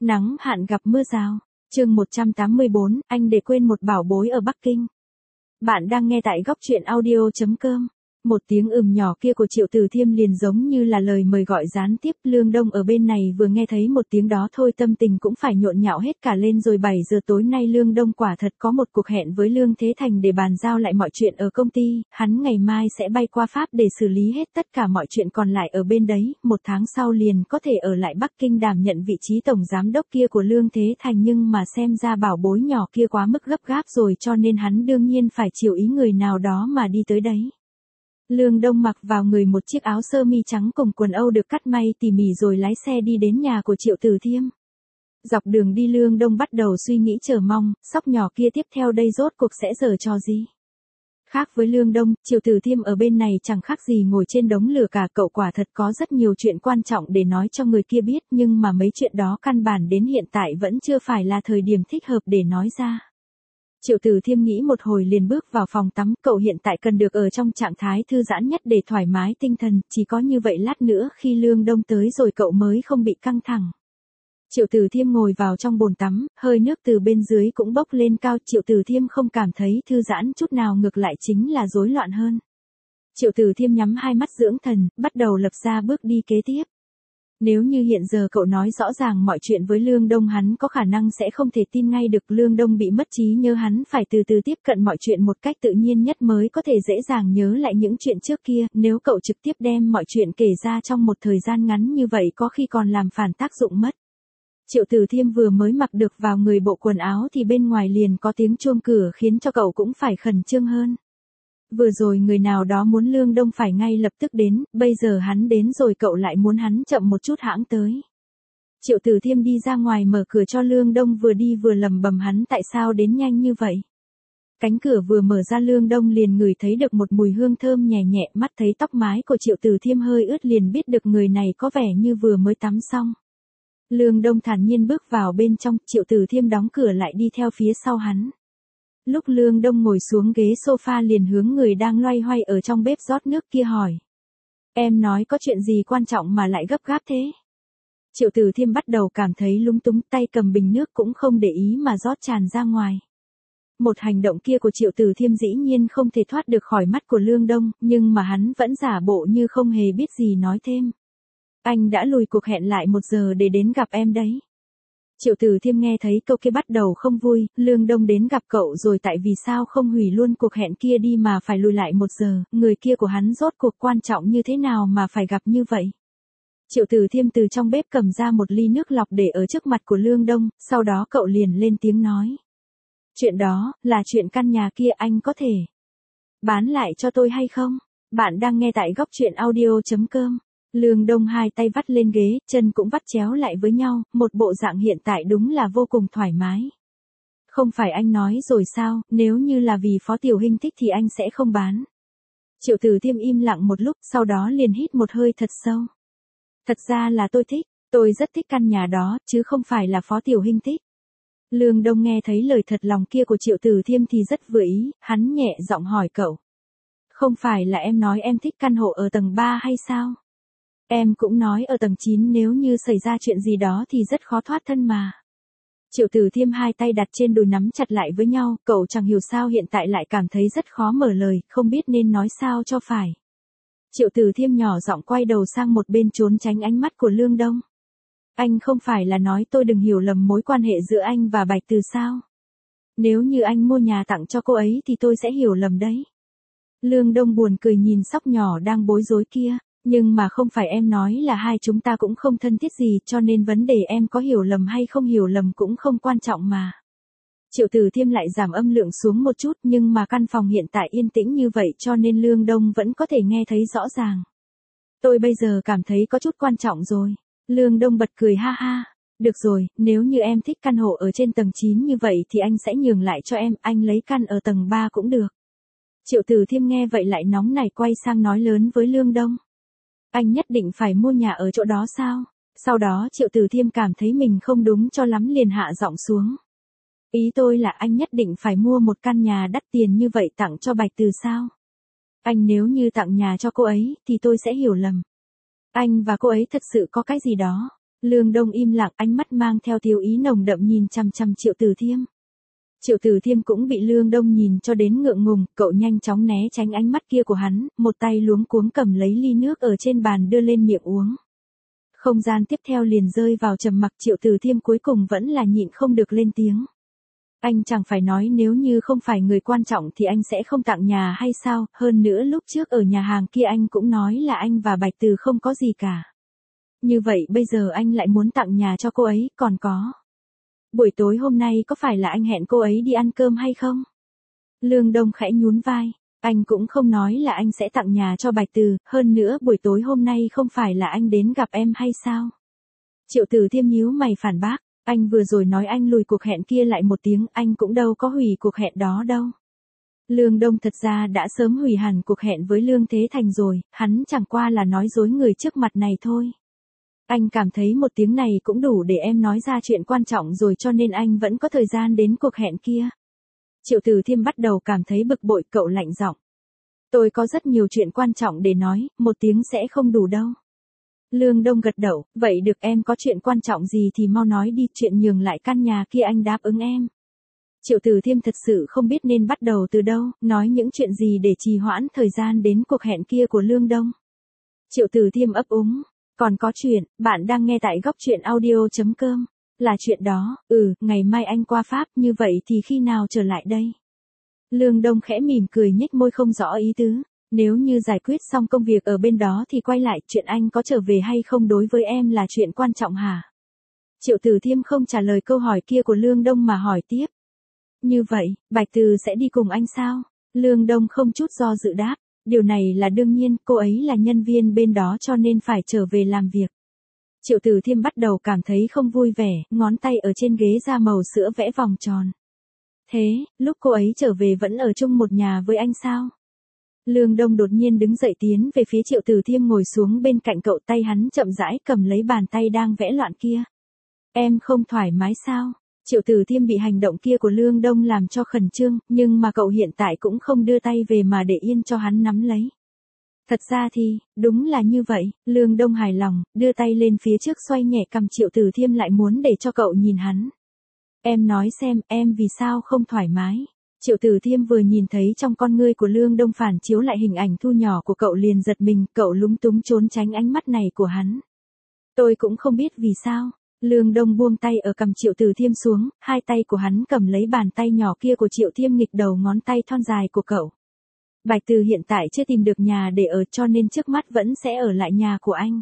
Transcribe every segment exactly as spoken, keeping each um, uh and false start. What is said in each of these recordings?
Nắng hạn gặp mưa rào. Chương một trăm tám mươi bốn, anh để quên một bảo bối ở Bắc Kinh. Bạn đang nghe tại góc truyện audio chấm com. Một tiếng ừm nhỏ kia của Triệu Tử Thiêm liền giống như là lời mời gọi gián tiếp. Lương Đông ở bên này vừa nghe thấy một tiếng đó thôi tâm tình cũng phải nhộn nhạo hết cả lên rồi. Bảy giờ tối nay Lương Đông quả thật có một cuộc hẹn với Lương Thế Thành để bàn giao lại mọi chuyện ở công ty. Hắn ngày mai sẽ bay qua Pháp để xử lý hết tất cả mọi chuyện còn lại ở bên đấy. Một tháng sau liền có thể ở lại Bắc Kinh đảm nhận vị trí tổng giám đốc kia của Lương Thế Thành. Nhưng mà xem ra bảo bối nhỏ kia quá mức gấp gáp rồi, cho nên hắn đương nhiên phải chiều ý người nào đó mà đi tới đấy. Lương Đông mặc vào người một chiếc áo sơ mi trắng cùng quần âu được cắt may tỉ mỉ rồi lái xe đi đến nhà của Triệu Tử Thiêm. Dọc đường đi Lương Đông bắt đầu suy nghĩ chờ mong, sóc nhỏ kia tiếp theo đây rốt cuộc sẽ giở trò gì. Khác với Lương Đông, Triệu Tử Thiêm ở bên này chẳng khác gì ngồi trên đống lửa cả. Cậu quả thật có rất nhiều chuyện quan trọng để nói cho người kia biết, nhưng mà mấy chuyện đó căn bản đến hiện tại vẫn chưa phải là thời điểm thích hợp để nói ra. Triệu Tử Thiêm nghĩ một hồi liền bước vào phòng tắm. Cậu hiện tại cần được ở trong trạng thái thư giãn nhất để thoải mái tinh thần, chỉ có như vậy lát nữa khi Lương Đông tới rồi cậu mới không bị căng thẳng. Triệu Tử Thiêm ngồi vào trong bồn tắm, hơi nước từ bên dưới cũng bốc lên cao. Triệu Tử Thiêm không cảm thấy thư giãn chút nào, ngược lại chính là rối loạn hơn. Triệu Tử Thiêm nhắm hai mắt dưỡng thần, bắt đầu lập ra bước đi kế tiếp. Nếu như hiện giờ cậu nói rõ ràng mọi chuyện với Lương Đông, hắn có khả năng sẽ không thể tin ngay được. Lương Đông bị mất trí nhớ, hắn phải từ từ tiếp cận mọi chuyện một cách tự nhiên nhất mới có thể dễ dàng nhớ lại những chuyện trước kia. Nếu cậu trực tiếp đem mọi chuyện kể ra trong một thời gian ngắn như vậy có khi còn làm phản tác dụng mất. Triệu Tử Thiêm vừa mới mặc được vào người bộ quần áo thì bên ngoài liền có tiếng chuông cửa khiến cho cậu cũng phải khẩn trương hơn. Vừa rồi người nào đó muốn Lương Đông phải ngay lập tức đến, bây giờ hắn đến rồi cậu lại muốn hắn chậm một chút hãng tới. Triệu Tử Thiêm đi ra ngoài mở cửa cho Lương Đông, vừa đi vừa lẩm bẩm hắn tại sao đến nhanh như vậy. Cánh cửa vừa mở ra Lương Đông liền ngửi thấy được một mùi hương thơm nhẹ nhẹ, mắt thấy tóc mái của Triệu Tử Thiêm hơi ướt liền biết được người này có vẻ như vừa mới tắm xong. Lương Đông thản nhiên bước vào bên trong, Triệu Tử Thiêm đóng cửa lại đi theo phía sau hắn. Lúc Lương Đông ngồi xuống ghế sofa liền hướng người đang loay hoay ở trong bếp rót nước kia hỏi. Em nói có chuyện gì quan trọng mà lại gấp gáp thế? Triệu Tử Thiêm bắt đầu cảm thấy lúng túng, tay cầm bình nước cũng không để ý mà rót tràn ra ngoài. Một hành động kia của Triệu Tử Thiêm dĩ nhiên không thể thoát được khỏi mắt của Lương Đông, nhưng mà hắn vẫn giả bộ như không hề biết gì nói thêm. Anh đã lùi cuộc hẹn lại một giờ để đến gặp em đấy. Triệu Tử Thiêm nghe thấy câu kia bắt đầu không vui. Lương Đông đến gặp cậu rồi, tại vì sao không hủy luôn cuộc hẹn kia đi mà phải lùi lại một giờ, người kia của hắn rốt cuộc quan trọng như thế nào mà phải gặp như vậy. Triệu Tử Thiêm từ trong bếp cầm ra một ly nước lọc để ở trước mặt của Lương Đông, sau đó cậu liền lên tiếng nói. Chuyện đó, là chuyện căn nhà kia, anh có thể bán lại cho tôi hay không? Bạn đang nghe tại góc truyện audio chấm com. Lương Đông hai tay vắt lên ghế, chân cũng vắt chéo lại với nhau, một bộ dạng hiện tại đúng là vô cùng thoải mái. Không phải anh nói rồi sao, nếu như là vì Phó Tiểu Hinh thích thì anh sẽ không bán. Triệu Tử Thiêm im lặng một lúc, sau đó liền hít một hơi thật sâu. Thật ra là tôi thích, tôi rất thích căn nhà đó, chứ không phải là Phó Tiểu Hinh thích. Lương Đông nghe thấy lời thật lòng kia của Triệu Tử Thiêm thì rất vừa ý, hắn nhẹ giọng hỏi cậu. Không phải là em nói em thích căn hộ ở tầng ba hay sao? Em cũng nói ở tầng chín, nếu như xảy ra chuyện gì đó thì rất khó thoát thân mà. Triệu Tử Thiêm hai tay đặt trên đùi nắm chặt lại với nhau, cậu chẳng hiểu sao hiện tại lại cảm thấy rất khó mở lời, không biết nên nói sao cho phải. Triệu Tử Thiêm nhỏ giọng quay đầu sang một bên trốn tránh ánh mắt của Lương Đông. Anh không phải là nói tôi đừng hiểu lầm mối quan hệ giữa anh và Bạch Từ sao? Nếu như anh mua nhà tặng cho cô ấy thì tôi sẽ hiểu lầm đấy. Lương Đông buồn cười nhìn sóc nhỏ đang bối rối kia. Nhưng mà không phải em nói là hai chúng ta cũng không thân thiết gì, cho nên vấn đề em có hiểu lầm hay không hiểu lầm cũng không quan trọng mà. Triệu Tử Thiêm lại giảm âm lượng xuống một chút, nhưng mà căn phòng hiện tại yên tĩnh như vậy cho nên Lương Đông vẫn có thể nghe thấy rõ ràng. Tôi bây giờ cảm thấy có chút quan trọng rồi. Lương Đông bật cười ha ha. Được rồi, nếu như em thích căn hộ ở trên tầng chín như vậy thì anh sẽ nhường lại cho em, anh lấy căn ở tầng ba cũng được. Triệu Tử Thiêm nghe vậy lại nóng nảy quay sang nói lớn với Lương Đông. Anh nhất định phải mua nhà ở chỗ đó sao? Sau đó Triệu Tử Thiêm cảm thấy mình không đúng cho lắm liền hạ giọng xuống. Ý tôi là anh nhất định phải mua một căn nhà đắt tiền như vậy tặng cho Bạch Từ sao? Anh nếu như tặng nhà cho cô ấy thì tôi sẽ hiểu lầm. Anh và cô ấy thật sự có cái gì đó. Lương Đông im lặng, ánh mắt mang theo tiêu ý nồng đậm nhìn chằm chằm Triệu Tử Thiêm. Triệu Tử Thiêm cũng bị Lương Đông nhìn cho đến ngượng ngùng, cậu nhanh chóng né tránh ánh mắt kia của hắn, một tay luống cuống cầm lấy ly nước ở trên bàn đưa lên miệng uống. Không gian tiếp theo liền rơi vào trầm mặc, Triệu Tử Thiêm cuối cùng vẫn là nhịn không được lên tiếng. Anh chẳng phải nói nếu như không phải người quan trọng thì anh sẽ không tặng nhà hay sao, hơn nữa lúc trước ở nhà hàng kia anh cũng nói là anh và Bạch Từ không có gì cả. Như vậy bây giờ anh lại muốn tặng nhà cho cô ấy, còn có. Buổi tối hôm nay có phải là anh hẹn cô ấy đi ăn cơm hay không? Lương Đông khẽ nhún vai, anh cũng không nói là anh sẽ tặng nhà cho Bạch Từ, hơn nữa buổi tối hôm nay không phải là anh đến gặp em hay sao? Triệu Tử Thiêm nhíu mày phản bác, anh vừa rồi nói anh lùi cuộc hẹn kia lại một tiếng, anh cũng đâu có hủy cuộc hẹn đó đâu. Lương Đông thật ra đã sớm hủy hẳn cuộc hẹn với Lương Thế Thành rồi, hắn chẳng qua là nói dối người trước mặt này thôi. Anh cảm thấy một tiếng này cũng đủ để em nói ra chuyện quan trọng rồi cho nên anh vẫn có thời gian đến cuộc hẹn kia. Triệu Tử Thiêm bắt đầu cảm thấy bực bội, cậu lạnh giọng. Tôi có rất nhiều chuyện quan trọng để nói, một tiếng sẽ không đủ đâu. Lương Đông gật đầu, vậy được, em có chuyện quan trọng gì thì mau nói đi, chuyện nhường lại căn nhà kia anh đáp ứng em. Triệu Tử Thiêm thật sự không biết nên bắt đầu từ đâu, nói những chuyện gì để trì hoãn thời gian đến cuộc hẹn kia của Lương Đông. Triệu Tử Thiêm ấp úng, còn có chuyện, bạn đang nghe tại góc truyện audio chấm com. Là chuyện đó, ừ, ngày mai anh qua Pháp, như vậy thì khi nào trở lại đây? Lương Đông khẽ mỉm cười nhếch môi không rõ ý tứ. Nếu như giải quyết xong công việc ở bên đó thì quay lại, chuyện anh có trở về hay không đối với em là chuyện quan trọng hả? Triệu Tử Thiêm không trả lời câu hỏi kia của Lương Đông mà hỏi tiếp. Như vậy, Bạch Từ sẽ đi cùng anh sao? Lương Đông không chút do dự đáp. Điều này là đương nhiên, cô ấy là nhân viên bên đó cho nên phải trở về làm việc. Triệu Tử Thiêm bắt đầu cảm thấy không vui vẻ, ngón tay ở trên ghế da màu sữa vẽ vòng tròn. Thế, lúc cô ấy trở về vẫn ở chung một nhà với anh sao? Lương Đông đột nhiên đứng dậy tiến về phía Triệu Tử Thiêm ngồi xuống bên cạnh cậu, tay hắn chậm rãi cầm lấy bàn tay đang vẽ loạn kia. Em không thoải mái sao? Triệu Tử Thiêm bị hành động kia của Lương Đông làm cho khẩn trương, nhưng mà cậu hiện tại cũng không đưa tay về mà để yên cho hắn nắm lấy. Thật ra thì, đúng là như vậy, Lương Đông hài lòng, đưa tay lên phía trước xoay nhẹ cằm Triệu Tử Thiêm lại muốn để cho cậu nhìn hắn. Em nói xem, em vì sao không thoải mái? Triệu Tử Thiêm vừa nhìn thấy trong con ngươi của Lương Đông phản chiếu lại hình ảnh thu nhỏ của cậu liền giật mình, cậu lúng túng trốn tránh ánh mắt này của hắn. Tôi cũng không biết vì sao. Lương Đông buông tay ở cằm Triệu Tử Thiêm xuống, hai tay của hắn cầm lấy bàn tay nhỏ kia của Triệu Thiêm nghịch đầu ngón tay thon dài của cậu. Bạch Từ hiện tại chưa tìm được nhà để ở cho nên trước mắt vẫn sẽ ở lại nhà của anh.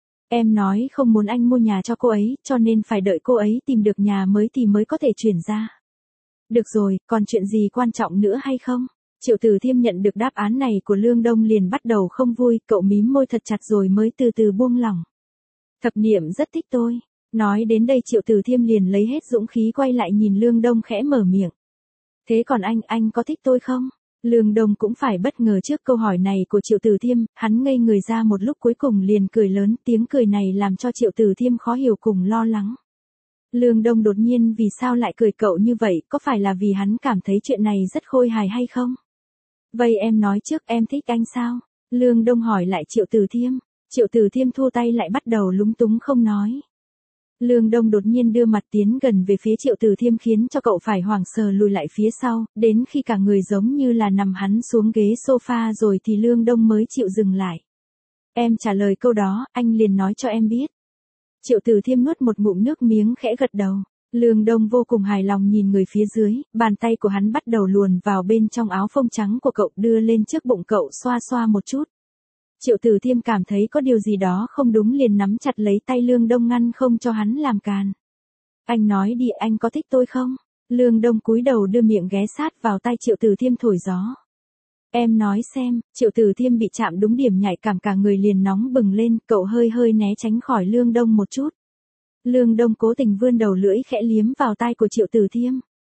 Em nói không muốn anh mua nhà cho cô ấy, cho nên phải đợi cô ấy tìm được nhà mới thì mới có thể chuyển ra. Được rồi, còn chuyện gì quan trọng nữa hay không? Triệu Tử Thiêm nhận được đáp án này của Lương Đông liền bắt đầu không vui, cậu mím môi thật chặt rồi mới từ từ buông lỏng. Thập Niệm rất thích tôi. Nói đến đây Triệu Tử Thiêm liền lấy hết dũng khí quay lại nhìn Lương Đông khẽ mở miệng. Thế còn anh, anh có thích tôi không? Lương Đông cũng phải bất ngờ trước câu hỏi này của Triệu Tử Thiêm, hắn ngây người ra một lúc cuối cùng liền cười lớn, tiếng cười này làm cho Triệu Tử Thiêm khó hiểu cùng lo lắng. Lương Đông đột nhiên vì sao lại cười cậu như vậy, có phải là vì hắn cảm thấy chuyện này rất khôi hài hay không? Vậy em nói trước, em thích anh sao? Lương Đông hỏi lại Triệu Tử Thiêm. Triệu Tử Thiêm thua tay lại bắt đầu lúng túng không nói. Lương Đông đột nhiên đưa mặt tiến gần về phía Triệu Tử Thiêm khiến cho cậu phải hoảng sờ lùi lại phía sau, đến khi cả người giống như là nằm hắn xuống ghế sofa rồi thì Lương Đông mới chịu dừng lại. Em trả lời câu đó, anh liền nói cho em biết. Triệu Tử Thiêm nuốt một ngụm nước miếng khẽ gật đầu. Lương Đông vô cùng hài lòng nhìn người phía dưới, bàn tay của hắn bắt đầu luồn vào bên trong áo phông trắng của cậu đưa lên trước bụng cậu xoa xoa một chút. Triệu Tử Thiêm cảm thấy có điều gì đó không đúng liền nắm chặt lấy tay Lương Đông ngăn không cho hắn làm càn. Anh nói đi, anh có thích tôi không? Lương Đông cúi đầu đưa miệng ghé sát vào tai Triệu Tử Thiêm thổi gió. Em nói xem, Triệu Tử Thiêm bị chạm đúng điểm nhạy cảm cả người liền nóng bừng lên, cậu hơi hơi né tránh khỏi Lương Đông một chút. Lương Đông cố tình vươn đầu lưỡi khẽ liếm vào tai của Triệu Tử Thiêm.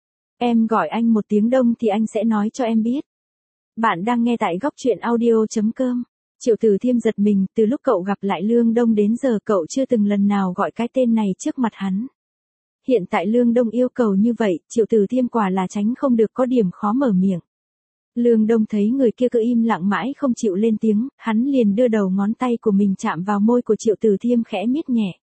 Em gọi anh một tiếng Đông thì anh sẽ nói cho em biết. Bạn đang nghe tại góc truyện audio chấm com. Triệu Tử Thiêm giật mình, từ lúc cậu gặp lại Lương Đông đến giờ cậu chưa từng lần nào gọi cái tên này trước mặt hắn. Hiện tại Lương Đông yêu cầu như vậy, Triệu Tử Thiêm quả là tránh không được có điểm khó mở miệng. Lương Đông thấy người kia cứ im lặng mãi không chịu lên tiếng, hắn liền đưa đầu ngón tay của mình chạm vào môi của Triệu Tử Thiêm khẽ miết nhẹ.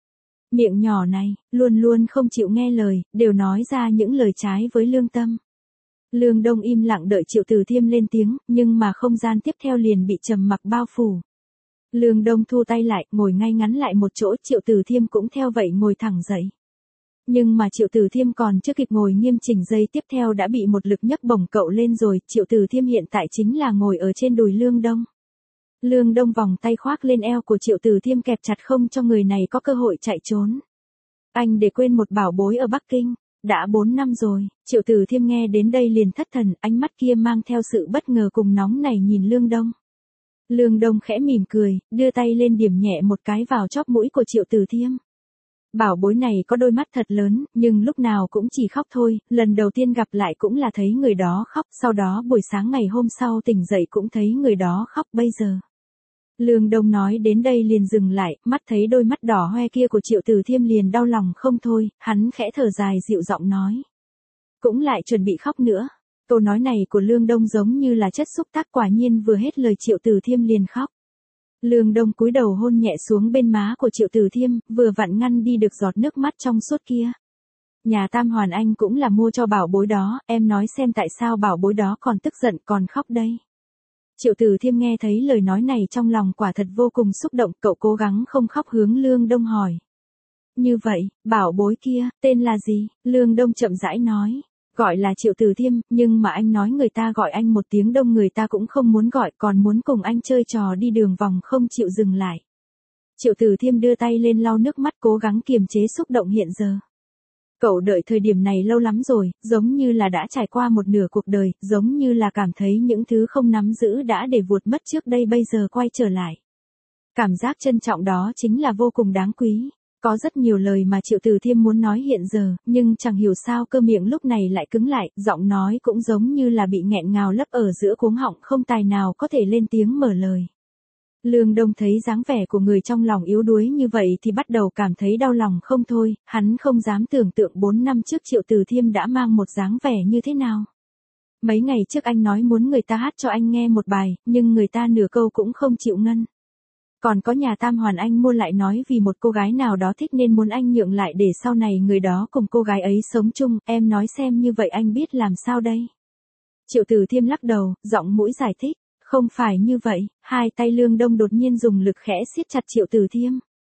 Miệng nhỏ này, luôn luôn không chịu nghe lời, đều nói ra những lời trái với lương tâm. Lương Đông im lặng đợi Triệu Tử Thiêm lên tiếng, nhưng mà không gian tiếp theo liền bị trầm mặc bao phủ. Lương Đông thu tay lại, ngồi ngay ngắn lại một chỗ, Triệu Tử Thiêm cũng theo vậy ngồi thẳng dậy. Nhưng mà Triệu Tử Thiêm còn chưa kịp ngồi nghiêm chỉnh, giây tiếp theo đã bị một lực nhấc bổng cậu lên rồi. Triệu Tử Thiêm hiện tại chính là ngồi ở trên đùi Lương Đông. Lương Đông vòng tay khoác lên eo của Triệu Tử Thiêm, kẹp chặt không cho người này có cơ hội chạy trốn. Anh để quên một bảo bối ở Bắc Kinh. Đã bốn năm rồi. Triệu Tử Thiêm nghe đến đây liền thất thần, ánh mắt kia mang theo sự bất ngờ cùng nóng nảy nhìn Lương Đông. Lương Đông khẽ mỉm cười, đưa tay lên điểm nhẹ một cái vào chóp mũi của Triệu Tử Thiêm. Bảo bối này có đôi mắt thật lớn, nhưng lúc nào cũng chỉ khóc thôi, lần đầu tiên gặp lại cũng là thấy người đó khóc, sau đó buổi sáng ngày hôm sau tỉnh dậy cũng thấy người đó khóc bây giờ. Lương Đông nói đến đây liền dừng lại, mắt thấy đôi mắt đỏ hoe kia của Triệu Tử Thiêm liền đau lòng không thôi, hắn khẽ thở dài dịu giọng nói. Cũng lại chuẩn bị khóc nữa. Câu nói này của Lương Đông giống như là chất xúc tác, quả nhiên vừa hết lời Triệu Tử Thiêm liền khóc. Lương Đông cúi đầu hôn nhẹ xuống bên má của Triệu Tử Thiêm, vừa vặn ngăn đi được giọt nước mắt trong suốt kia. Nhà Tam Hoàn anh cũng là mua cho bảo bối đó, em nói xem tại sao bảo bối đó còn tức giận còn khóc đây. Triệu Tử Thiêm nghe thấy lời nói này trong lòng quả thật vô cùng xúc động, cậu cố gắng không khóc hướng Lương Đông hỏi. Như vậy, bảo bối kia, tên là gì? Lương Đông chậm rãi nói. Gọi là Triệu Tử Thiêm, nhưng mà anh nói người ta gọi anh một tiếng Đông người ta cũng không muốn gọi, còn muốn cùng anh chơi trò đi đường vòng không chịu dừng lại. Triệu Tử Thiêm đưa tay lên lau nước mắt, cố gắng kiềm chế xúc động hiện giờ. Cậu đợi thời điểm này lâu lắm rồi, giống như là đã trải qua một nửa cuộc đời, giống như là cảm thấy những thứ không nắm giữ đã để vụt mất trước đây bây giờ quay trở lại. Cảm giác trân trọng đó chính là vô cùng đáng quý. Có rất nhiều lời mà Triệu Tử Thiêm muốn nói hiện giờ, nhưng chẳng hiểu sao cơ miệng lúc này lại cứng lại, giọng nói cũng giống như là bị nghẹn ngào lấp ở giữa cuống họng, không tài nào có thể lên tiếng mở lời. Lương Đông thấy dáng vẻ của người trong lòng yếu đuối như vậy thì bắt đầu cảm thấy đau lòng không thôi, hắn không dám tưởng tượng bốn năm trước Triệu Tử Thiêm đã mang một dáng vẻ như thế nào. Mấy ngày trước anh nói muốn người ta hát cho anh nghe một bài, nhưng người ta nửa câu cũng không chịu ngân. Còn có nhà Tam Hoàn anh mua lại nói vì một cô gái nào đó thích nên muốn anh nhượng lại để sau này người đó cùng cô gái ấy sống chung, em nói xem như vậy anh biết làm sao đây. Triệu Tử Thiêm lắc đầu, giọng mũi giải thích, không phải như vậy, hai tay Lương Đông đột nhiên dùng lực khẽ siết chặt Triệu Tử Thiêm.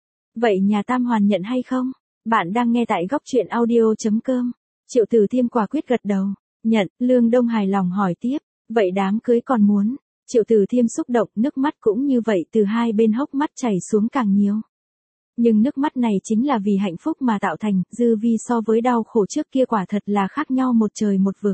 Vậy nhà Tam Hoàn nhận hay không? Bạn đang nghe tại góc truyện audio.com. Triệu Tử Thiêm quả quyết gật đầu, nhận. Lương Đông hài lòng hỏi tiếp, vậy đám cưới còn muốn? Triệu Tử Thiêm xúc động, nước mắt cũng như vậy từ hai bên hốc mắt chảy xuống càng nhiều. Nhưng nước mắt này chính là vì hạnh phúc mà tạo thành, dư vi so với đau khổ trước kia quả thật là khác nhau một trời một vực.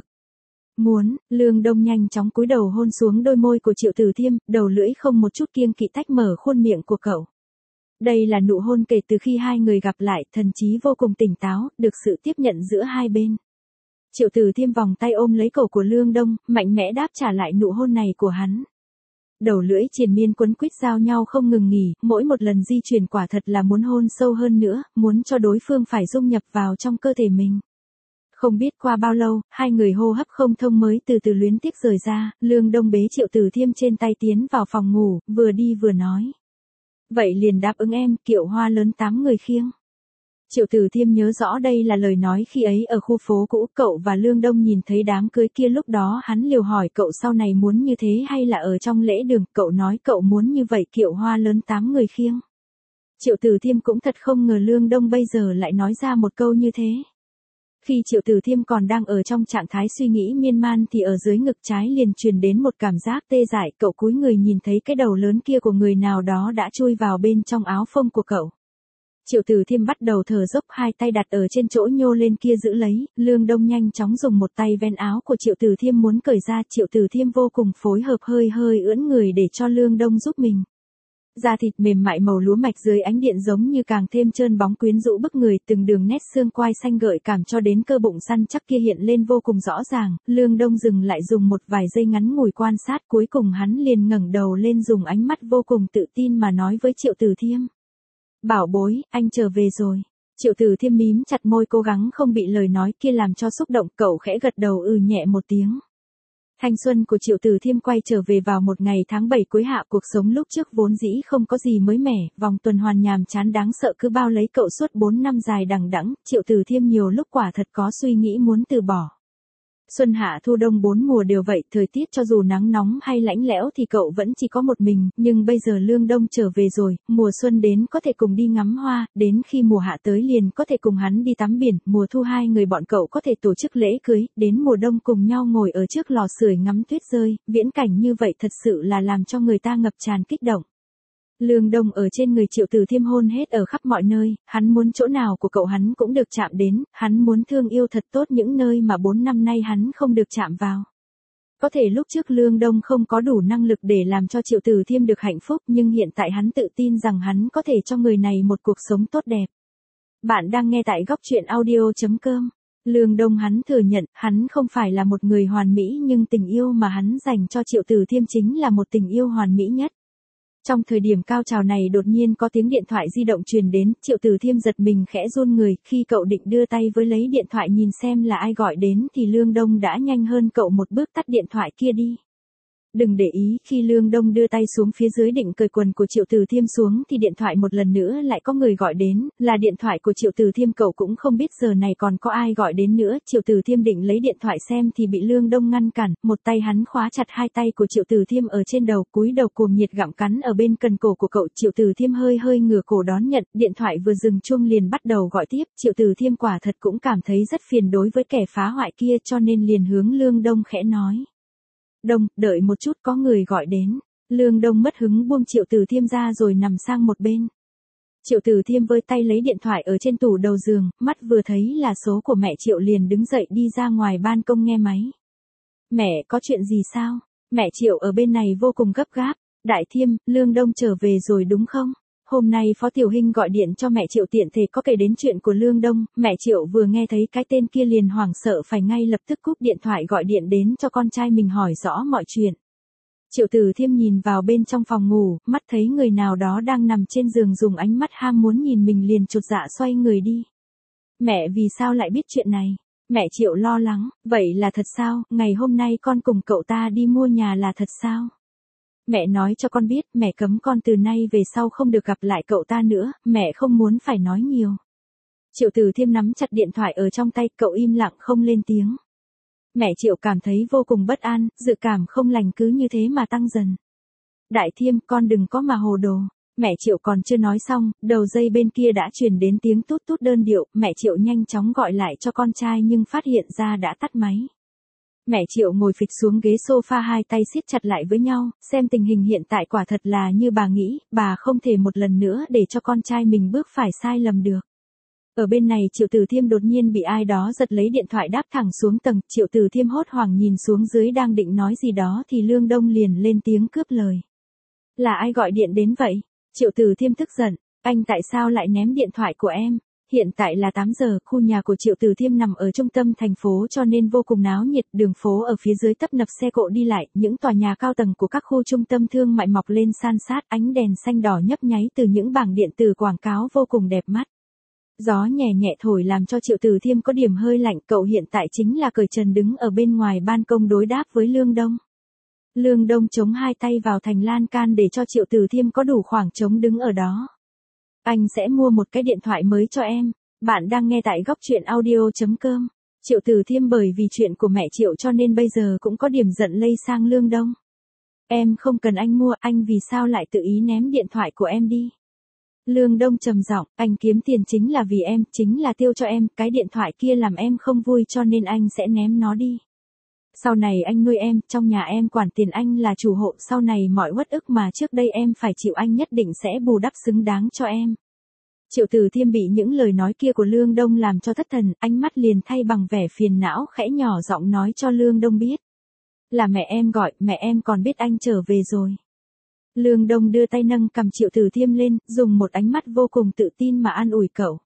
Muốn, Lương Đông nhanh chóng cúi đầu hôn xuống đôi môi của Triệu Tử Thiêm, đầu lưỡi không một chút kiêng kỵ tách mở khuôn miệng của cậu. Đây là nụ hôn kể từ khi hai người gặp lại, thần trí vô cùng tỉnh táo, được sự tiếp nhận giữa hai bên. Triệu Tử Thiêm vòng tay ôm lấy cổ của Lương Đông, mạnh mẽ đáp trả lại nụ hôn này của hắn. Đầu lưỡi triền miên quấn quýt giao nhau không ngừng nghỉ, mỗi một lần di chuyển quả thật là muốn hôn sâu hơn nữa, muốn cho đối phương phải dung nhập vào trong cơ thể mình. Không biết qua bao lâu, hai người hô hấp không thông mới từ từ luyến tiếc rời ra, Lương Đông bế Triệu Tử Thiêm trên tay tiến vào phòng ngủ, vừa đi vừa nói. Vậy liền đáp ứng em, kiệu hoa lớn tám người khiêng. Triệu Tử Thiêm nhớ rõ đây là lời nói khi ấy ở khu phố cũ, cậu và Lương Đông nhìn thấy đám cưới kia lúc đó hắn liều hỏi cậu sau này muốn như thế hay là ở trong lễ đường, cậu nói cậu muốn như vậy, kiệu hoa lớn tám người khiêng. Triệu Tử Thiêm cũng thật không ngờ Lương Đông bây giờ lại nói ra một câu như thế. Khi Triệu Tử Thiêm còn đang ở trong trạng thái suy nghĩ miên man thì ở dưới ngực trái liền truyền đến một cảm giác tê dại, cậu cúi người nhìn thấy cái đầu lớn kia của người nào đó đã chui vào bên trong áo phông của cậu. Triệu Tử Thiêm bắt đầu thở dốc, hai tay đặt ở trên chỗ nhô lên kia giữ lấy, Lương Đông nhanh chóng dùng một tay ven áo của Triệu Tử Thiêm muốn cởi ra, Triệu Tử Thiêm vô cùng phối hợp hơi hơi ưỡn người để cho Lương Đông giúp mình. Da thịt mềm mại màu lúa mạch dưới ánh điện giống như càng thêm trơn bóng quyến rũ bức người, từng đường nét xương quai xanh gợi cảm cho đến cơ bụng săn chắc kia hiện lên vô cùng rõ ràng. Lương Đông dừng lại dùng một vài giây ngắn ngủi quan sát, cuối cùng hắn liền ngẩng đầu lên dùng ánh mắt vô cùng tự tin mà nói với Triệu Tử Thiêm. Bảo bối, anh trở về rồi. Triệu Tử Thiêm mím chặt môi cố gắng không bị lời nói kia làm cho xúc động, cậu khẽ gật đầu ừ nhẹ một tiếng. Thanh xuân của Triệu Từ Thiêm quay trở về vào một ngày tháng bảy cuối hạ, cuộc sống lúc trước vốn dĩ không có gì mới mẻ, vòng tuần hoàn nhàm chán đáng sợ cứ bao lấy cậu suốt bốn năm dài đằng đẵng, Triệu Từ Thiêm nhiều lúc quả thật có suy nghĩ muốn từ bỏ. Xuân hạ thu đông bốn mùa đều vậy, thời tiết cho dù nắng nóng hay lạnh lẽo thì cậu vẫn chỉ có một mình, nhưng bây giờ Lương Đông trở về rồi, mùa xuân đến có thể cùng đi ngắm hoa, đến khi mùa hạ tới liền có thể cùng hắn đi tắm biển, mùa thu hai người bọn cậu có thể tổ chức lễ cưới, đến mùa đông cùng nhau ngồi ở trước lò sưởi ngắm tuyết rơi, viễn cảnh như vậy thật sự là làm cho người ta ngập tràn kích động. Lương Đông ở trên người Triệu Từ Thiêm hôn hết ở khắp mọi nơi, hắn muốn chỗ nào của cậu hắn cũng được chạm đến, hắn muốn thương yêu thật tốt những nơi mà bốn năm nay hắn không được chạm vào. Có thể lúc trước Lương Đông không có đủ năng lực để làm cho Triệu Từ Thiêm được hạnh phúc, nhưng hiện tại hắn tự tin rằng hắn có thể cho người này một cuộc sống tốt đẹp. Bạn đang nghe tại góc truyện audio chấm com. Lương Đông hắn thừa nhận, hắn không phải là một người hoàn mỹ nhưng tình yêu mà hắn dành cho Triệu Từ Thiêm chính là một tình yêu hoàn mỹ nhất. Trong thời điểm cao trào này đột nhiên có tiếng điện thoại di động truyền đến, Triệu Từ Thiêm giật mình khẽ run người, khi cậu định đưa tay với lấy điện thoại nhìn xem là ai gọi đến thì Lương Đông đã nhanh hơn cậu một bước tắt điện thoại kia đi. Đừng để ý, khi Lương Đông đưa tay xuống phía dưới định cởi quần của Triệu Từ Thiêm xuống thì điện thoại một lần nữa lại có người gọi đến, là điện thoại của Triệu Từ Thiêm, cậu cũng không biết giờ này còn có ai gọi đến nữa. Triệu Từ Thiêm định lấy điện thoại xem thì bị Lương Đông ngăn cản, một tay hắn khóa chặt hai tay của Triệu Từ Thiêm ở trên đầu, cúi đầu cuồng nhiệt gặm cắn ở bên cần cổ của cậu. Triệu Từ Thiêm hơi hơi ngửa cổ đón nhận, điện thoại vừa dừng chuông liền bắt đầu gọi tiếp. Triệu Từ Thiêm quả thật cũng cảm thấy rất phiền đối với kẻ phá hoại kia cho nên liền hướng Lương Đông khẽ nói. Đông, đợi một chút, có người gọi đến. Lương Đông mất hứng buông Triệu Từ Thiêm ra rồi nằm sang một bên. Triệu Từ Thiêm vơi tay lấy điện thoại ở trên tủ đầu giường, mắt vừa thấy là số của mẹ Triệu liền đứng dậy đi ra ngoài ban công nghe máy. Mẹ, có chuyện gì sao? Mẹ Triệu ở bên này vô cùng gấp gáp. Đại Thiêm, Lương Đông trở về rồi đúng không? Hôm nay Phó Tiểu Hinh gọi điện cho mẹ Triệu tiện thể có kể đến chuyện của Lương Đông, mẹ Triệu vừa nghe thấy cái tên kia liền hoảng sợ phải ngay lập tức cúp điện thoại gọi điện đến cho con trai mình hỏi rõ mọi chuyện. Triệu Từ Thiêm nhìn vào bên trong phòng ngủ, mắt thấy người nào đó đang nằm trên giường dùng ánh mắt ham muốn nhìn mình liền chột dạ xoay người đi. Mẹ vì sao lại biết chuyện này? Mẹ Triệu lo lắng, vậy là thật sao, ngày hôm nay con cùng cậu ta đi mua nhà là thật sao? Mẹ nói cho con biết, mẹ cấm con từ nay về sau không được gặp lại cậu ta nữa, mẹ không muốn phải nói nhiều. Triệu Từ Thiêm nắm chặt điện thoại ở trong tay, cậu im lặng không lên tiếng. Mẹ Triệu cảm thấy vô cùng bất an, dự cảm không lành cứ như thế mà tăng dần. Đại Thiêm, con đừng có mà hồ đồ. Mẹ Triệu còn chưa nói xong, đầu dây bên kia đã truyền đến tiếng tút tút đơn điệu, mẹ Triệu nhanh chóng gọi lại cho con trai nhưng phát hiện ra đã tắt máy. Mẹ Triệu ngồi phịch xuống ghế sofa hai tay siết chặt lại với nhau, xem tình hình hiện tại quả thật là như bà nghĩ, bà không thể một lần nữa để cho con trai mình bước phải sai lầm được. Ở bên này Triệu Từ Thiêm đột nhiên bị ai đó giật lấy điện thoại đáp thẳng xuống tầng, Triệu Từ Thiêm hốt hoảng nhìn xuống dưới đang định nói gì đó thì Lương Đông liền lên tiếng cướp lời. Là ai gọi điện đến vậy? Triệu Từ Thiêm tức giận, anh tại sao lại ném điện thoại của em? Hiện tại là tám giờ, khu nhà của Triệu Từ Thiêm nằm ở trung tâm thành phố cho nên vô cùng náo nhiệt, đường phố ở phía dưới tấp nập xe cộ đi lại, những tòa nhà cao tầng của các khu trung tâm thương mại mọc lên san sát, ánh đèn xanh đỏ nhấp nháy từ những bảng điện tử quảng cáo vô cùng đẹp mắt. Gió nhẹ nhẹ thổi làm cho Triệu Từ Thiêm có điểm hơi lạnh, cậu hiện tại chính là cởi trần đứng ở bên ngoài ban công đối đáp với Lương Đông. Lương Đông chống hai tay vào thành lan can để cho Triệu Từ Thiêm có đủ khoảng trống đứng ở đó. Anh sẽ mua một cái điện thoại mới cho em. Bạn đang nghe tại góc truyện audio chấm com. Triệu Từ Thiêm bởi vì chuyện của mẹ Triệu cho nên bây giờ cũng có điểm giận lây sang Lương Đông. Em không cần anh mua, anh vì sao lại tự ý ném điện thoại của em đi? Lương Đông trầm giọng, anh kiếm tiền chính là vì em, chính là tiêu cho em, cái điện thoại kia làm em không vui cho nên anh sẽ ném nó đi. Sau này anh nuôi em, trong nhà em quản tiền, anh là chủ hộ, sau này mọi uất ức mà trước đây em phải chịu anh nhất định sẽ bù đắp xứng đáng cho em. Triệu Từ Thiêm bị những lời nói kia của Lương Đông làm cho thất thần, ánh mắt liền thay bằng vẻ phiền não khẽ nhỏ giọng nói cho Lương Đông biết. Là mẹ em gọi, mẹ em còn biết anh trở về rồi. Lương Đông đưa tay nâng cầm Triệu Từ Thiêm lên, dùng một ánh mắt vô cùng tự tin mà an ủi cậu.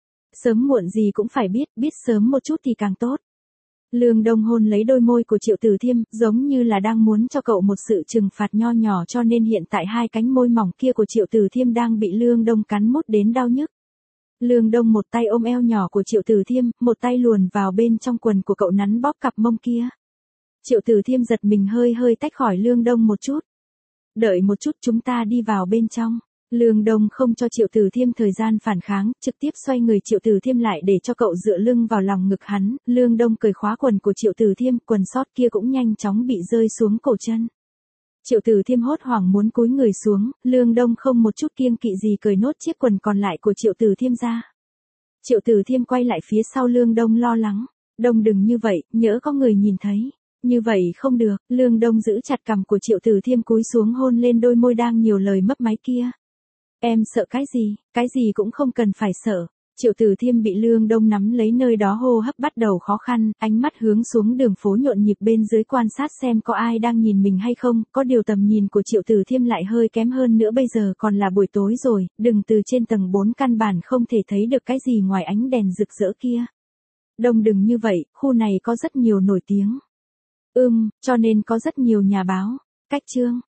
Sớm muộn gì cũng phải biết, biết sớm một chút thì càng tốt. Lương Đông hôn lấy đôi môi của Triệu Từ Thiêm, giống như là đang muốn cho cậu một sự trừng phạt nho nhỏ cho nên hiện tại hai cánh môi mỏng kia của Triệu Từ Thiêm đang bị Lương Đông cắn mút đến đau nhức. Lương Đông một tay ôm eo nhỏ của Triệu Từ Thiêm, một tay luồn vào bên trong quần của cậu nắn bóp cặp mông kia. Triệu Tử Thiêm giật mình hơi hơi tách khỏi Lương Đông một chút. Đợi một chút, chúng ta đi vào bên trong. Lương Đông không cho Triệu Tử Thiêm thời gian phản kháng, trực tiếp xoay người Triệu Tử Thiêm lại để cho cậu dựa lưng vào lòng ngực hắn. Lương Đông cởi khóa quần của Triệu Tử Thiêm, quần sót kia cũng nhanh chóng bị rơi xuống cổ chân. Triệu Tử Thiêm hốt hoảng muốn cúi người xuống, Lương Đông không một chút kiêng kỵ gì cởi nốt chiếc quần còn lại của Triệu Tử Thiêm ra. Triệu Tử Thiêm quay lại phía sau Lương Đông lo lắng. Đông đừng như vậy, nhỡ có người nhìn thấy. Như vậy không được, Lương Đông giữ chặt cằm của Triệu Tử Thiêm cúi xuống hôn lên đôi môi đang nhiều lời mấp máy kia. Em sợ cái gì, cái gì cũng không cần phải sợ. Triệu Tử Thiêm bị Lương Đông nắm lấy nơi đó, hô hấp bắt đầu khó khăn, ánh mắt hướng xuống đường phố nhộn nhịp bên dưới quan sát xem có ai đang nhìn mình hay không, có điều tầm nhìn của Triệu Tử Thiêm lại hơi kém hơn nữa, bây giờ còn là buổi tối rồi, đừng từ trên tầng bốn căn bản không thể thấy được cái gì ngoài ánh đèn rực rỡ kia. Đông đừng như vậy, khu này có rất nhiều nổi tiếng. Ừm, cho nên có rất nhiều nhà báo. Cách chương